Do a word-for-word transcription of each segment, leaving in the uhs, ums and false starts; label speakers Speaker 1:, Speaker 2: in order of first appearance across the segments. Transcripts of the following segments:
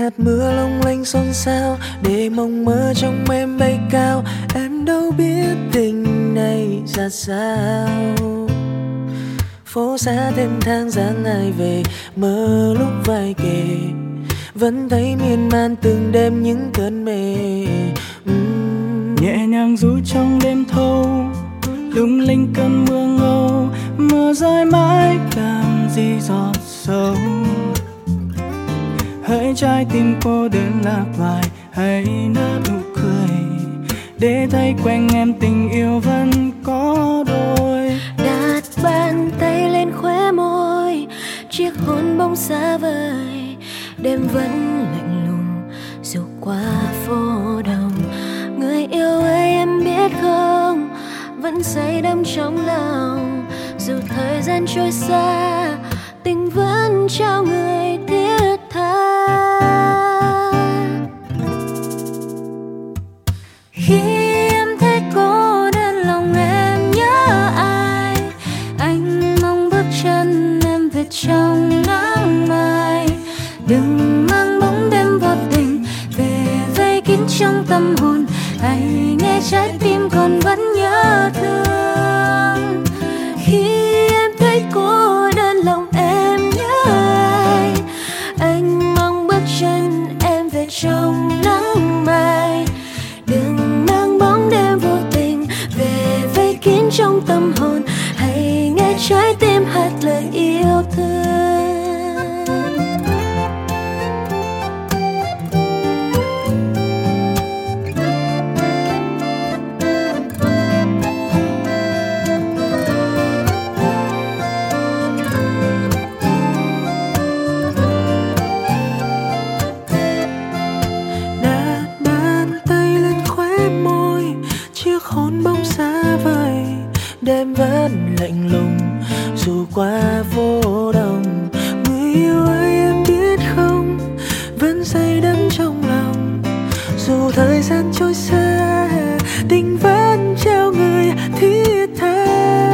Speaker 1: hạt mưa long lanh xôn xao để mộng mơ trong em bay cao. Em đâu biết tình này ra sao. Phố xa thêm tháng dáng ai về, mơ lúc vai kề, vẫn thấy miên man từng đêm những cơn mê. uhm.
Speaker 2: Nhẹ nhàng ru trong đêm thâu, lung linh cơn mưa ngâu, mưa rơi mãi làm gì giọt sâu. Hỡi trái tim cô đơn lạc loài, hãy nở nụ cười để thấy quanh em tình yêu vẫn có đôi.
Speaker 3: Đặt bàn tay lên khóe môi, chiếc hôn bông xa vời, đêm vẫn lạnh lùng dù qua phố đông. Người yêu ơi em biết không, vẫn say đắm trong lòng, dù thời gian trôi xa, tình vẫn trao người thiết tha. Khi em thấy cô đơn lòng em nhớ ai, anh mong bước chân em về trong nắng mai. Đừng mang bóng đêm vô tình về vây kín trong tâm hồn, hãy nghe trái tim còn vẫn nhớ thương. Khi em thấy cô đơn lòng em nhớ ai, anh mong bước chân em về trong nắng mai. Đừng mang bóng đêm vô tình về vây kín trong tâm hồn, hãy nghe trái tim hát lời yêu thương.
Speaker 1: Hôn bóng xa vời, đêm vẫn lạnh lùng dù qua phố đông. Người yêu ơi em biết không, vẫn say đắm trong lòng, dù thời gian trôi xa, tình vẫn trao người thiết tha.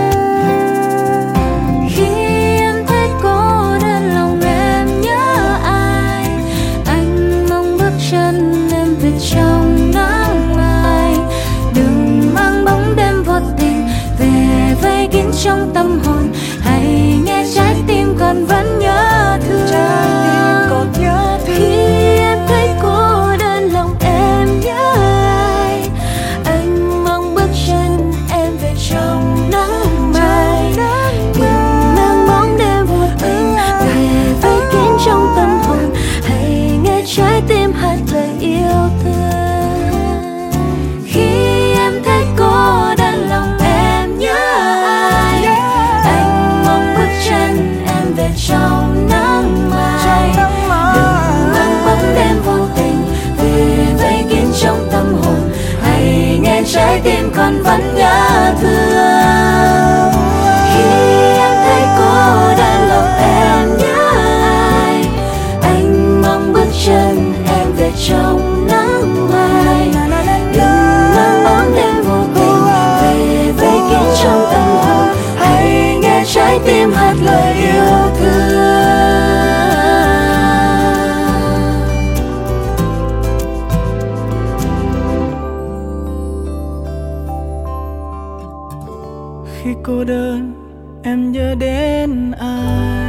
Speaker 3: Khi em thấy cô đơn lòng em nhớ ai, anh mong bước chân em về trong nắng mai. Đừng mang bóng đêm vô tình về vây kín trong tâm hồn, hãy nghe trái tim còn vẫn nhớ thương.
Speaker 1: Trái tim còn nhớ thương.
Speaker 3: Khi em thấy cô đơn lòng em nhớ ai, anh mong bước chân em về trong nắng mai. Đừng mang bóng đêm vô tình về vây kín trong tâm hồn, hãy nghe trái tim hát lời yêu thương. Khi em thấy cô đơn lòng em nhớ ai, anh mong bước chân em về trong nắng mai. Đừng mang bóng đêm vô tình về vây kín trong tâm hồn, hãy nghe trái tim còn vẫn nhớ thương. Khi em thấy cô đơn lòng em nhớ ai, anh mong bước chân em về trong nắng mai. Đừng mang bóng đêm vô tình về vây kín trong tâm hồn, hãy nghe trái tim hát lời yêu thương.
Speaker 2: Khi cô đơn em nhớ đến ai.